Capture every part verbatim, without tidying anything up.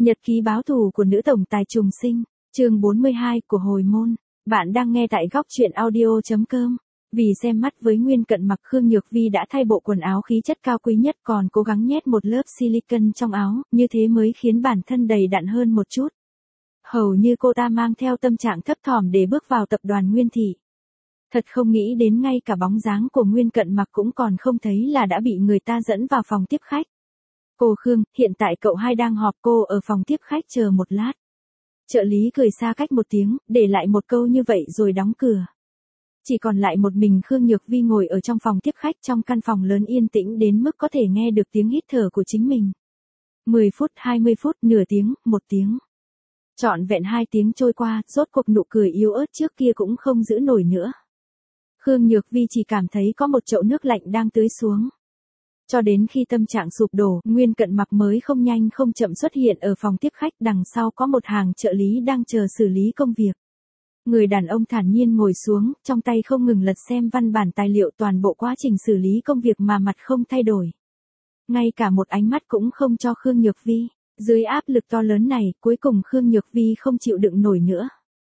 Nhật ký báo thù của nữ tổng tài trùng sinh, chương bốn mươi hai của hồi môn. Bạn đang nghe tại góc truyện audio chấm com. Vì xem mắt với Nguyên Cận Mặc, Khương Nhược Vi đã thay bộ quần áo khí chất cao quý nhất, còn cố gắng nhét một lớp silicone trong áo, như thế mới khiến bản thân đầy đặn hơn một chút. Hầu như cô ta mang theo tâm trạng thấp thỏm để bước vào tập đoàn Nguyên Thị. Thật không nghĩ đến ngay cả bóng dáng của Nguyên Cận Mặc cũng còn không thấy là đã bị người ta dẫn vào phòng tiếp khách. Cô Khương, hiện tại cậu hai đang họp, cô ở phòng tiếp khách chờ một lát. Trợ lý cười xa cách một tiếng, để lại một câu như vậy rồi đóng cửa. Chỉ còn lại một mình Khương Nhược Vi ngồi ở trong phòng tiếp khách, trong căn phòng lớn yên tĩnh đến mức có thể nghe được tiếng hít thở của chính mình. mười phút, hai mươi phút, nửa tiếng, một tiếng. Trọn vẹn hai tiếng trôi qua, rốt cuộc nụ cười yếu ớt trước kia cũng không giữ nổi nữa. Khương Nhược Vi chỉ cảm thấy có một chậu nước lạnh đang tưới xuống. Cho đến khi tâm trạng sụp đổ, Nguyên Cận Mặc mới không nhanh không chậm xuất hiện ở phòng tiếp khách, đằng sau có một hàng trợ lý đang chờ xử lý công việc. Người đàn ông thản nhiên ngồi xuống, trong tay không ngừng lật xem văn bản tài liệu, toàn bộ quá trình xử lý công việc mà mặt không thay đổi. Ngay cả một ánh mắt cũng không cho Khương Nhược Vi. Dưới áp lực to lớn này, cuối cùng Khương Nhược Vi không chịu đựng nổi nữa.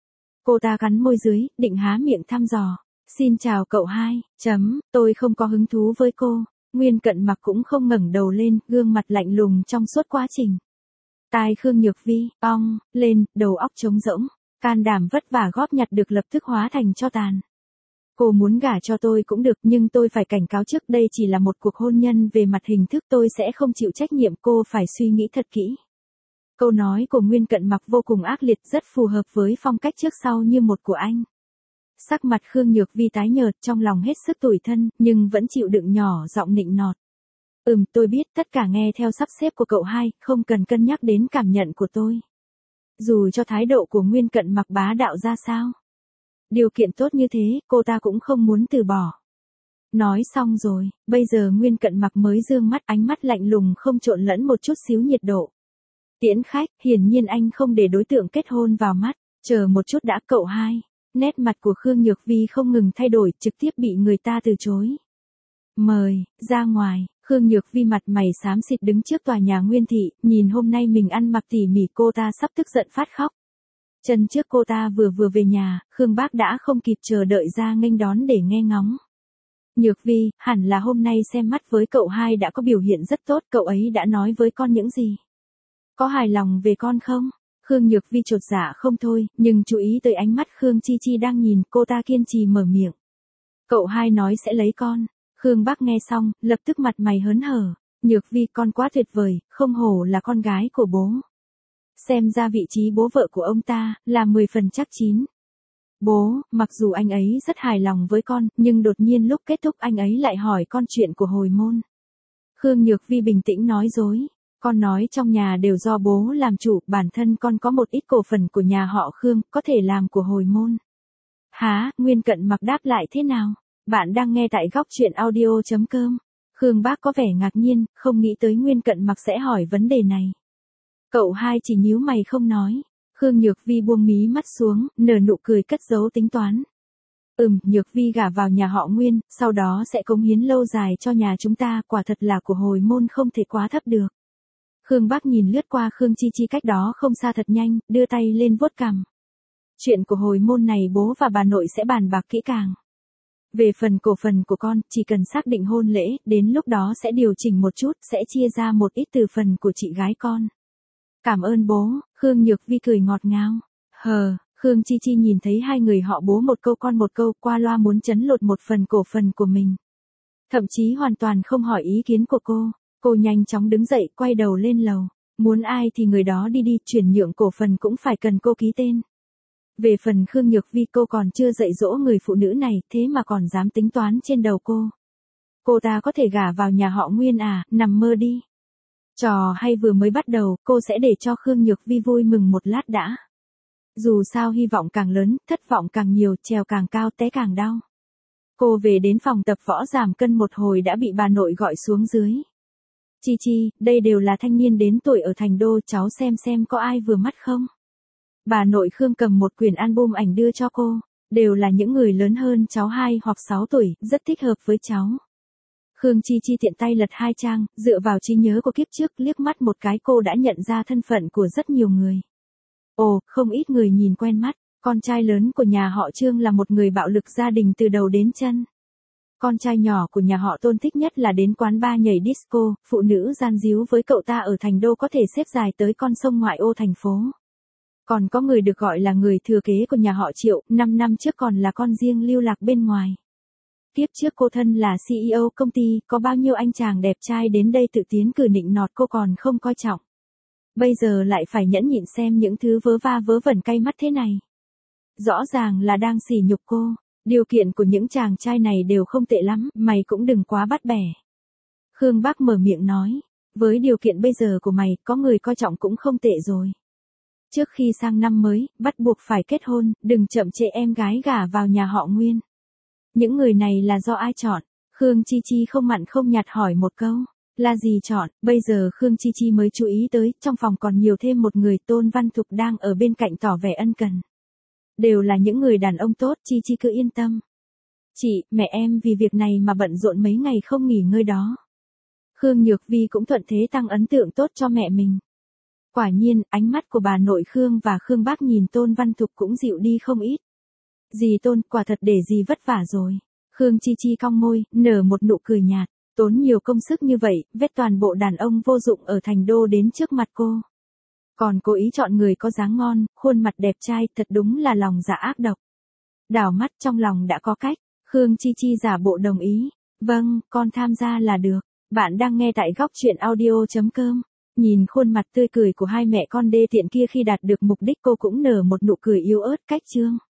Cô ta cắn môi dưới, định há miệng thăm dò. Xin chào cậu hai, chấm, tôi không có hứng thú với cô. Nguyên Cận Mặc cũng không ngẩng đầu lên, gương mặt lạnh lùng trong suốt quá trình. Tai Khương Nhược Vi, ong, lên, đầu óc trống rỗng, can đảm vất vả góp nhặt được lập tức hóa thành tro tàn. Cô muốn gả cho tôi cũng được, nhưng tôi phải cảnh cáo trước, đây chỉ là một cuộc hôn nhân, về mặt hình thức tôi sẽ không chịu trách nhiệm, cô phải suy nghĩ thật kỹ. Câu nói của Nguyên Cận Mặc vô cùng ác liệt, rất phù hợp với phong cách trước sau như một của anh. Sắc mặt Khương Nhược Vi tái nhợt, trong lòng hết sức tủi thân, nhưng vẫn chịu đựng nhỏ giọng nịnh nọt. Ừm, tôi biết, tất cả nghe theo sắp xếp của cậu hai, không cần cân nhắc đến cảm nhận của tôi. Dù cho thái độ của Nguyên Cận Mặc bá đạo ra sao, điều kiện tốt như thế, cô ta cũng không muốn từ bỏ. Nói xong rồi, bây giờ Nguyên Cận Mặc mới dương mắt, ánh mắt lạnh lùng không trộn lẫn một chút xíu nhiệt độ. Tiễn khách, hiển nhiên anh không để đối tượng kết hôn vào mắt, chờ một chút đã cậu hai. Nét mặt của Khương Nhược Vi không ngừng thay đổi, trực tiếp bị người ta từ chối. Mời, ra ngoài. Khương Nhược Vi mặt mày xám xịt đứng trước tòa nhà Nguyên Thị, nhìn hôm nay mình ăn mặc tỉ mỉ, cô ta sắp tức giận phát khóc. Chân trước cô ta vừa vừa về nhà, Khương Bác đã không kịp chờ đợi ra nghênh đón để nghe ngóng. Nhược Vi, hẳn là hôm nay xem mắt với cậu hai đã có biểu hiện rất tốt, cậu ấy đã nói với con những gì? Có hài lòng về con không? Khương Nhược Vi chột dạ không thôi, nhưng chú ý tới ánh mắt Khương Chi Chi đang nhìn, cô ta kiên trì mở miệng. Cậu hai nói sẽ lấy con. Khương Bác nghe xong, lập tức mặt mày hớn hở. Nhược Vi, con quá tuyệt vời, không hổ là con gái của bố. Xem ra vị trí bố vợ của ông ta, là mười phần chắc chín. Bố, mặc dù anh ấy rất hài lòng với con, nhưng đột nhiên lúc kết thúc anh ấy lại hỏi con chuyện của hồi môn. Khương Nhược Vi bình tĩnh nói dối. Con nói trong nhà đều do bố làm chủ, bản thân con có một ít cổ phần của nhà họ Khương, có thể làm của hồi môn. Hả? Nguyên Cận Mặc đáp lại thế nào? Bạn đang nghe tại góc truyện audio chấm com. Khương Bác có vẻ ngạc nhiên, không nghĩ tới Nguyên Cận Mặc sẽ hỏi vấn đề này. Cậu hai chỉ nhíu mày không nói. Khương Nhược Vi buông mí mắt xuống, nở nụ cười cất giấu tính toán. Ừm, Nhược Vi gả vào nhà họ Nguyên, sau đó sẽ cống hiến lâu dài cho nhà chúng ta, quả thật là của hồi môn không thể quá thấp được. Khương Bác nhìn lướt qua Khương Chi Chi cách đó không xa thật nhanh, đưa tay lên vuốt cằm. Chuyện của hồi môn này bố và bà nội sẽ bàn bạc kỹ càng. Về phần cổ phần của con, chỉ cần xác định hôn lễ, đến lúc đó sẽ điều chỉnh một chút, sẽ chia ra một ít từ phần của chị gái con. Cảm ơn bố, Khương Nhược Vi cười ngọt ngào. Hờ, Khương Chi Chi nhìn thấy hai người họ bố một câu con một câu, qua loa muốn chấn lột một phần cổ phần của mình. Thậm chí hoàn toàn không hỏi ý kiến của cô. Cô nhanh chóng đứng dậy, quay đầu lên lầu. Muốn ai thì người đó đi đi, chuyển nhượng cổ phần cũng phải cần cô ký tên. Về phần Khương Nhược Vi, cô còn chưa dạy dỗ người phụ nữ này, thế mà còn dám tính toán trên đầu cô. Cô ta có thể gả vào nhà họ Nguyên à, nằm mơ đi. Trò hay vừa mới bắt đầu, cô sẽ để cho Khương Nhược Vi vui mừng một lát đã. Dù sao hy vọng càng lớn, thất vọng càng nhiều, trèo càng cao té càng đau. Cô về đến phòng tập võ giảm cân một hồi đã bị bà nội gọi xuống dưới. Chi Chi, đây đều là thanh niên đến tuổi ở thành đô, cháu xem xem có ai vừa mắt không? Bà nội Khương cầm một quyển album ảnh đưa cho cô, đều là những người lớn hơn cháu hai hoặc sáu tuổi, rất thích hợp với cháu. Khương Chi Chi tiện tay lật hai trang, dựa vào trí nhớ của kiếp trước liếc mắt một cái cô đã nhận ra thân phận của rất nhiều người. Ồ, không ít người nhìn quen mắt, con trai lớn của nhà họ Trương là một người bạo lực gia đình từ đầu đến chân. Con trai nhỏ của nhà họ Tôn thích nhất là đến quán bar nhảy disco, phụ nữ gian díu với cậu ta ở thành đô có thể xếp dài tới con sông ngoại ô thành phố. Còn có người được gọi là người thừa kế của nhà họ Triệu, năm năm trước còn là con riêng lưu lạc bên ngoài. Tiếp trước cô thân là xê e ô công ty, có bao nhiêu anh chàng đẹp trai đến đây tự tiến cử nịnh nọt cô còn không coi trọng. Bây giờ lại phải nhẫn nhịn xem những thứ vớ va vớ vẩn cay mắt thế này. Rõ ràng là đang sỉ nhục cô, điều kiện của những chàng trai này đều không tệ lắm, mày cũng đừng quá bắt bẻ. Khương Bác mở miệng nói, với điều kiện bây giờ của mày, có người coi trọng cũng không tệ rồi. Trước khi sang năm mới, bắt buộc phải kết hôn, đừng chậm trễ em gái gả vào nhà họ Nguyên. Những người này là do ai chọn? Khương Chi Chi không mặn không nhạt hỏi một câu. Là gì chọn? Bây giờ Khương Chi Chi mới chú ý tới, trong phòng còn nhiều thêm một người, Tôn Văn Thục đang ở bên cạnh tỏ vẻ ân cần. Đều là những người đàn ông tốt, Chi Chi cứ yên tâm. Chị, mẹ em vì việc này mà bận rộn mấy ngày không nghỉ ngơi đó. Khương Nhược Vi cũng thuận thế tăng ấn tượng tốt cho mẹ mình. Quả nhiên, ánh mắt của bà nội Khương và Khương Bác nhìn Tôn Văn Thục cũng dịu đi không ít. Dì Tôn, quả thật để dì vất vả rồi. Khương Chi Chi cong môi, nở một nụ cười nhạt. Tốn nhiều công sức như vậy, vết toàn bộ đàn ông vô dụng ở thành đô đến trước mặt cô. Còn cố ý chọn người có dáng ngon, khuôn mặt đẹp trai, thật đúng là lòng dạ ác độc. Đảo mắt trong lòng đã có cách, Khương Chi Chi giả bộ đồng ý. Vâng, con tham gia là được. Bạn đang nghe tại góc truyện audio chấm com. Nhìn khuôn mặt tươi cười của hai mẹ con đê tiện kia khi đạt được mục đích cô cũng nở một nụ cười yếu ớt cách chương.